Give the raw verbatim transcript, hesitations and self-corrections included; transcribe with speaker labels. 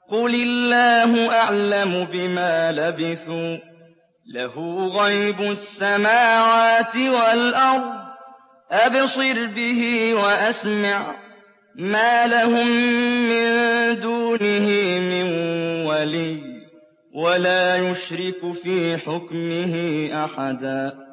Speaker 1: قُلِ اللَّهُ أَعْلَمُ بِمَا لَبِثُوا ۖ لَهُ غَيْبُ السَّمَاوَاتِ وَالْأَرْضِ ۖ أَبْصِرْ بِهِ وَأَسْمِعْ ۚ مَا لَهُم مِّن دُونِهِ مِن وَلِيٍّ وَلَا يُشْرِكُ فِي حُكْمِهِ أَحَدًا.